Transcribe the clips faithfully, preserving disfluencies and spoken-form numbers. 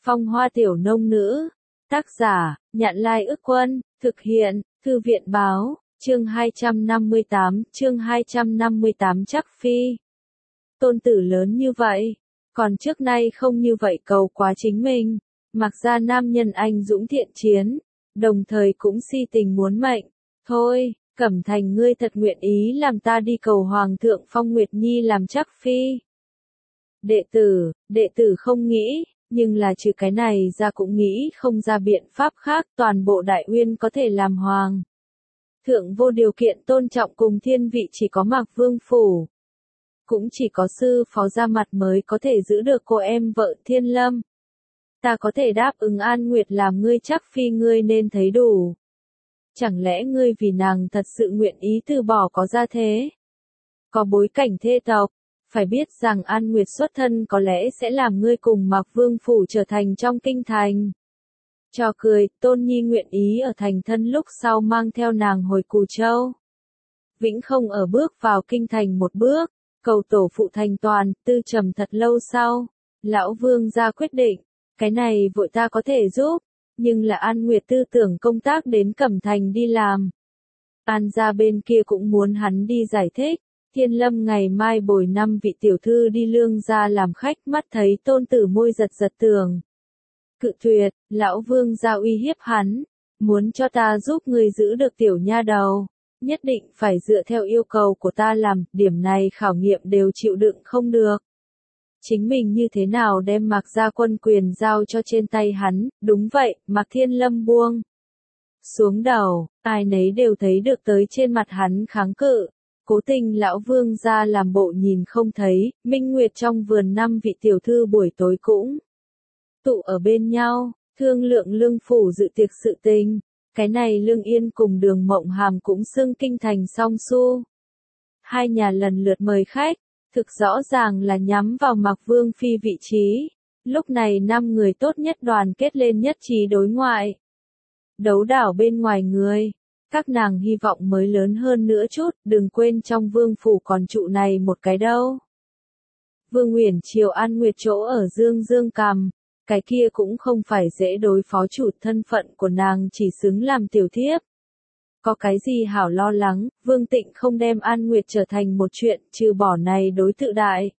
Phong hoa tiểu nông nữ. Tác giả, Nhạn Lai Ức Quân, thực hiện, Thư viện Báo, chương hai trăm năm mươi tám, chương hai trăm năm mươi tám Trắc Phi. Tôn tử lớn như vậy, còn trước nay không như vậy cầu quá chính mình, mặc ra nam nhân anh dũng thiện chiến, đồng thời cũng si tình muốn mệnh. Thôi, Cẩm Thành ngươi thật nguyện ý làm ta đi cầu Hoàng thượng phong Nguyệt Nhi làm Trắc Phi. Đệ tử, đệ tử không nghĩ, nhưng là trừ cái này ra cũng nghĩ không ra biện pháp khác, toàn bộ Đại Uyên có thể làm hoàng thượng vô điều kiện tôn trọng cùng thiên vị chỉ có Mạc Vương phủ. Cũng chỉ có sư phó ra mặt mới có thể giữ được cô em vợ Thiên Lâm. Ta có thể đáp ứng An Nguyệt làm ngươi Trắc Phi, ngươi nên thấy đủ. Chẳng lẽ ngươi vì nàng thật sự nguyện ý từ bỏ có gia thế, có bối cảnh thê tộc? Phải biết rằng An Nguyệt xuất thân có lẽ sẽ làm ngươi cùng Mạc Vương phủ trở thành trong kinh thành. Cho cười, Tôn Nhi nguyện ý ở thành thân lúc sau mang theo nàng hồi Cù Châu. Vĩnh không ở bước vào kinh thành một bước, cầu tổ phụ thành toàn. Tư trầm thật lâu sau, lão Vương ra quyết định, cái này vội ta có thể giúp, nhưng là An Nguyệt tư tưởng công tác đến Cẩm Thành đi làm. An gia bên kia cũng muốn hắn đi giải thích. Thiên Lâm ngày mai bồi năm vị tiểu thư đi Lương gia làm khách, mắt thấy tôn tử môi giật giật tường. Cự tuyệt, lão Vương gia uy hiếp hắn, muốn cho ta giúp người giữ được tiểu nha đầu, nhất định phải dựa theo yêu cầu của ta làm, điểm này khảo nghiệm đều chịu đựng không được. Chính mình như thế nào đem Mạc gia quân quyền giao cho trên tay hắn, đúng vậy, Mạc Thiên Lâm buông xuống đầu, ai nấy đều thấy được tới trên mặt hắn kháng cự. Cố tình lão Vương gia làm bộ nhìn không thấy, Minh Nguyệt trong vườn năm vị tiểu thư buổi tối cũng tụ ở bên nhau, thương lượng Lương phủ dự tiệc sự tình. Cái này Lương Yên cùng Đường Mộng Hàm cũng xưng kinh thành song su. Hai nhà lần lượt mời khách, thực rõ ràng là nhắm vào Mạc Vương phi vị trí. Lúc này năm người tốt nhất đoàn kết lên nhất trí đối ngoại. Đấu đảo bên ngoài người. Các nàng hy vọng mới lớn hơn nữa chút, đừng quên trong vương phủ còn trụ này một cái đâu. Vương Uyển Triều An Nguyệt chỗ ở Dương Dương Cằm, cái kia cũng không phải dễ đối phó, chủ thân phận của nàng chỉ xứng làm tiểu thiếp. Có cái gì hảo lo lắng, Vương Tịnh không đem An Nguyệt trở thành một chuyện, trừ bỏ này đối tự đại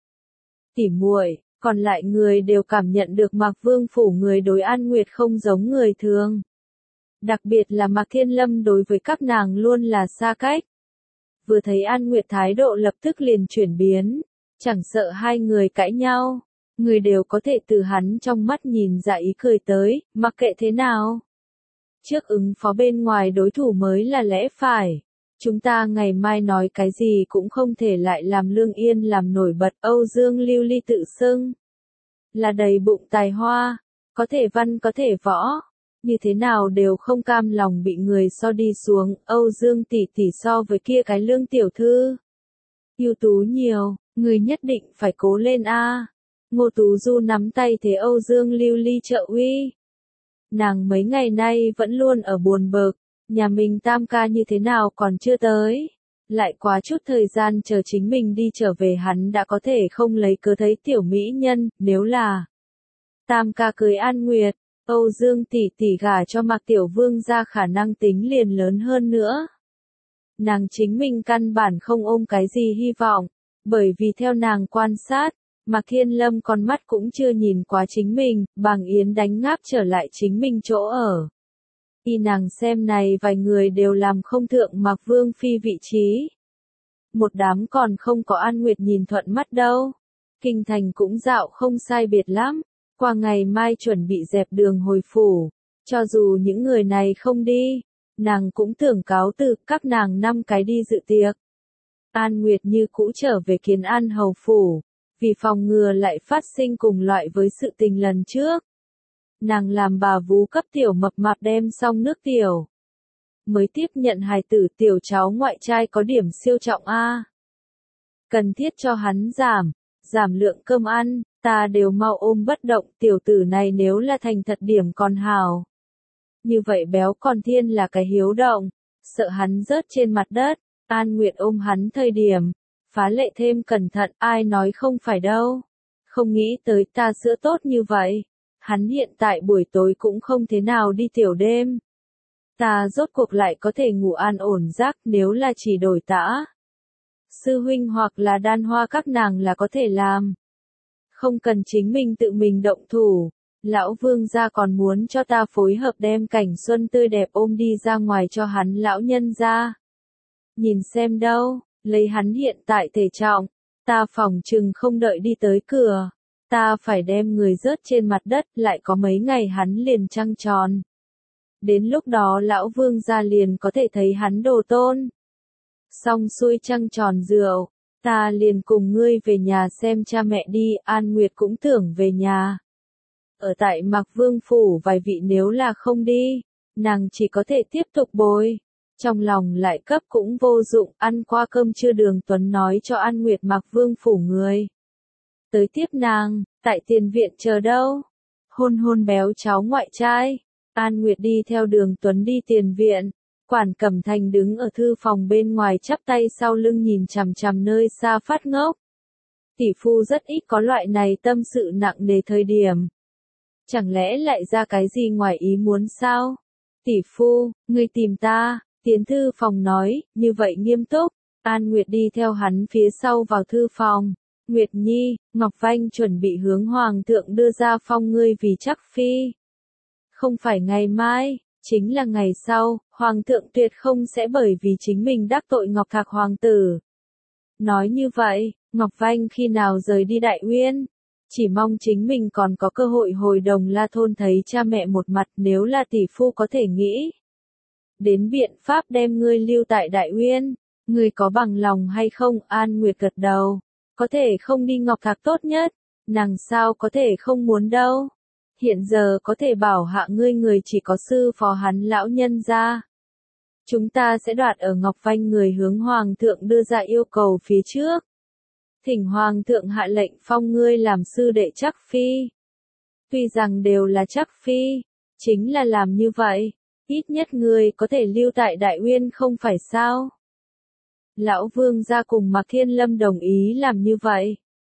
tỉ muội, còn lại người đều cảm nhận được Mạc Vương phủ người đối An Nguyệt không giống người thường. Đặc biệt là Mạc Thiên Lâm đối với các nàng luôn là xa cách. Vừa thấy An Nguyệt thái độ lập tức liền chuyển biến, chẳng sợ hai người cãi nhau, người đều có thể từ hắn trong mắt nhìn ra ý cười tới, mặc kệ thế nào. Trước ứng phó bên ngoài đối thủ mới là lẽ phải. Chúng ta ngày mai nói cái gì cũng không thể lại làm Lương Yên làm nổi bật. Âu Dương Lưu Ly tự xưng là đầy bụng tài hoa, có thể văn có thể võ. Như thế nào đều không cam lòng bị người so đi xuống. Âu Dương tỷ tỷ so với kia cái Lương tiểu thư ưu tú nhiều, người nhất định phải cố lên a. À. Ngô Tú Du nắm tay thế Âu Dương Lưu Ly trợ uy. Nàng mấy ngày nay vẫn luôn ở buồn bực, nhà mình tam ca như thế nào còn chưa tới. Lại quá chút thời gian chờ chính mình đi trở về hắn đã có thể không lấy cớ thấy tiểu mỹ nhân, nếu là tam ca cưới An Nguyệt, Âu Dương tỷ tỷ gả cho Mạc Tiểu Vương ra khả năng tính liền lớn hơn nữa. Nàng chính mình căn bản không ôm cái gì hy vọng, bởi vì theo nàng quan sát, Mạc Thiên Lâm con mắt cũng chưa nhìn qua chính mình, Bàng Yến đánh ngáp trở lại chính mình chỗ ở. Y nàng xem này vài người đều làm không thượng Mạc Vương phi vị trí. Một đám còn không có An Nguyệt nhìn thuận mắt đâu. Kinh thành cũng dạo không sai biệt lắm. Qua ngày mai chuẩn bị dẹp đường hồi phủ, cho dù những người này không đi, nàng cũng tưởng cáo từ, các nàng năm cái đi dự tiệc. An Nguyệt như cũ trở về Kiến An hầu phủ, vì phòng ngừa lại phát sinh cùng loại với sự tình lần trước. Nàng làm bà vú cấp tiểu mập mạp đem xong nước tiểu, mới tiếp nhận hài tử. Tiểu cháu ngoại trai có điểm siêu trọng a, cần thiết cho hắn giảm, giảm lượng cơm ăn. Ta đều mau ôm bất động, tiểu tử này nếu là thành thật điểm còn hào. Như vậy béo còn thiên là cái hiếu động, sợ hắn rớt trên mặt đất. An Nguyệt ôm hắn thời điểm, phá lệ thêm cẩn thận, ai nói không phải đâu. Không nghĩ tới ta sữa tốt như vậy. hắn hiện tại buổi tối cũng không thế nào đi tiểu đêm. Ta rốt cuộc lại có thể ngủ an ổn giấc nếu là chỉ đổi tã. Sư huynh hoặc là Đan Hoa các nàng là có thể làm. Không cần chính mình tự mình động thủ. Lão vương gia còn muốn cho ta phối hợp đem cảnh xuân tươi đẹp ôm đi ra ngoài cho hắn lão nhân ra. Nhìn xem đâu, lấy hắn hiện tại thể trọng, ta phòng chừng không đợi đi tới cửa. Ta phải đem người rớt trên mặt đất, lại có mấy ngày hắn liền trăng tròn. Đến lúc đó lão vương gia liền có thể thấy hắn đồ tôn. Xong xuôi trăng tròn rượu, ta liền cùng ngươi về nhà xem cha mẹ đi, An Nguyệt cũng tưởng về nhà. Ở tại Mạc Vương phủ vài vị nếu là không đi, nàng chỉ có thể tiếp tục bồi. Trong lòng lại cấp cũng vô dụng, ăn qua cơm trưa Đường Tuấn nói cho An Nguyệt Mạc Vương phủ người. Tới tiếp nàng, tại tiền viện chờ đâu. Hôn hôn béo cháu ngoại trai. An Nguyệt đi theo Đường Tuấn đi tiền viện. Quản Cẩm Thành đứng ở thư phòng bên ngoài chắp tay sau lưng nhìn chằm chằm nơi xa phát ngốc. Tỷ phu rất ít có loại này tâm sự nặng nề thời điểm. Chẳng lẽ lại ra cái gì ngoài ý muốn sao? Tỷ phu, ngươi tìm ta, tiến thư phòng nói, như vậy nghiêm túc. An Nguyệt đi theo hắn phía sau vào thư phòng. Nguyệt Nhi, Ngọc Vanh chuẩn bị hướng Hoàng thượng đưa ra phong ngươi vì chắc phi. Không phải ngày mai, chính là ngày sau, Hoàng thượng tuyệt không sẽ bởi vì chính mình đắc tội Ngọc Thạc Hoàng tử. Nói như vậy, Ngọc Vanh khi nào rời đi Đại Uyên? Chỉ mong chính mình còn có cơ hội hồi Đồng La thôn thấy cha mẹ một mặt, nếu là tỷ phu có thể nghĩ. Đến biện pháp đem ngươi lưu tại Đại Uyên, ngươi có bằng lòng hay không? An Nguyệt gật đầu. Có thể không đi Ngọc Thạc tốt nhất, nàng sao có thể không muốn đâu. Hiện giờ có thể bảo hạ ngươi người chỉ có sư phó hắn lão nhân gia. Chúng ta sẽ đoạt ở Ngọc Vanh người hướng Hoàng thượng đưa ra yêu cầu phía trước. Thỉnh Hoàng thượng hạ lệnh phong ngươi làm sư đệ chắc phi. Tuy rằng đều là chắc phi, chính là làm như vậy, ít nhất ngươi có thể lưu tại Đại Uyên không phải sao? Lão Vương gia cùng Mạc Thiên Lâm đồng ý làm như vậy.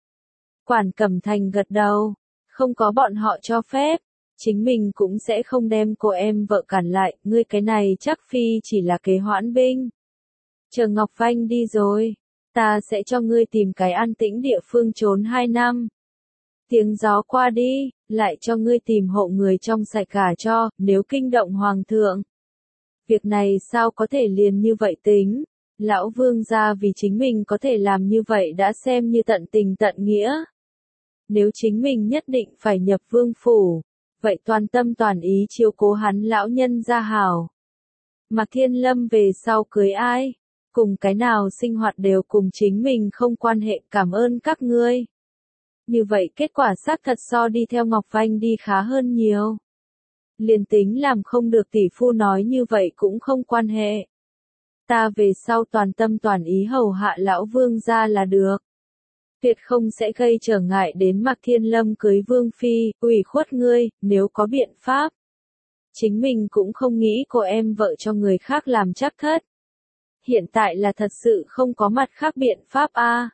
Quản Cẩm Thành gật đầu, không có bọn họ cho phép, chính mình cũng sẽ không đem cô em vợ cản lại, ngươi cái này chắc phi chỉ là kế hoãn binh. Chờ Ngọc Vanh đi rồi, ta sẽ cho ngươi tìm cái an tĩnh địa phương trốn hai năm. Tiếng gió qua đi, lại cho ngươi tìm hộ người trong sạch cả cho, nếu kinh động Hoàng thượng. Việc này sao có thể liền như vậy tính? Lão Vương gia vì chính mình có thể làm như vậy đã xem như tận tình tận nghĩa. Nếu chính mình nhất định phải nhập vương phủ, vậy toàn tâm toàn ý chiếu cố hắn lão nhân gia hảo. Mạc Thiên Lâm về sau cưới ai? Cùng cái nào sinh hoạt đều cùng chính mình không quan hệ, cảm ơn các ngươi. Như vậy kết quả xác thật so đi theo Ngọc Vanh đi khá hơn nhiều. Liền tính làm không được tỷ phu nói như vậy cũng không quan hệ. Ta về sau toàn tâm toàn ý hầu hạ lão Vương gia là được. Tuyệt không sẽ gây trở ngại đến Mạc Thiên Lâm cưới Vương phi, ủy khuất ngươi, nếu có biện pháp. Chính mình cũng không nghĩ cô em vợ cho người khác làm chắc thất. Hiện tại là thật sự không có mặt khác biện pháp a. À.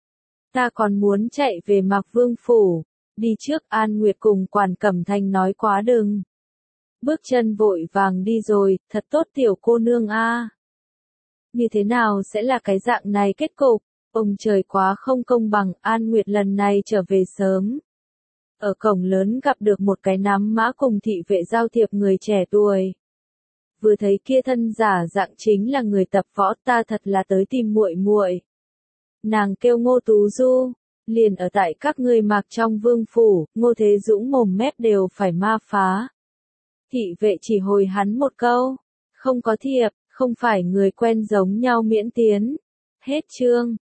Ta còn muốn chạy về Mạc Vương phủ, đi trước. An Nguyệt cùng Quản Cẩm Thành nói quá đừng. Bước chân vội vàng đi rồi, thật tốt tiểu cô nương a. À. Như thế nào sẽ là cái dạng này kết cục? Ông trời quá không công bằng, An Nguyệt lần này trở về sớm. Ở cổng lớn gặp được một cái nắm mã cùng thị vệ giao thiệp người trẻ tuổi. Vừa thấy kia thân giả dạng chính là người tập võ, ta thật là tới tìm muội muội. Nàng kêu Ngô Tú Du, liền ở tại các ngươi Mạc trong vương phủ, Ngô Thế Dũng mồm mép đều phải ma phá. Thị vệ chỉ hồi hắn một câu, không có thiệp, không phải người quen giống nhau miễn tiến. Hết chương.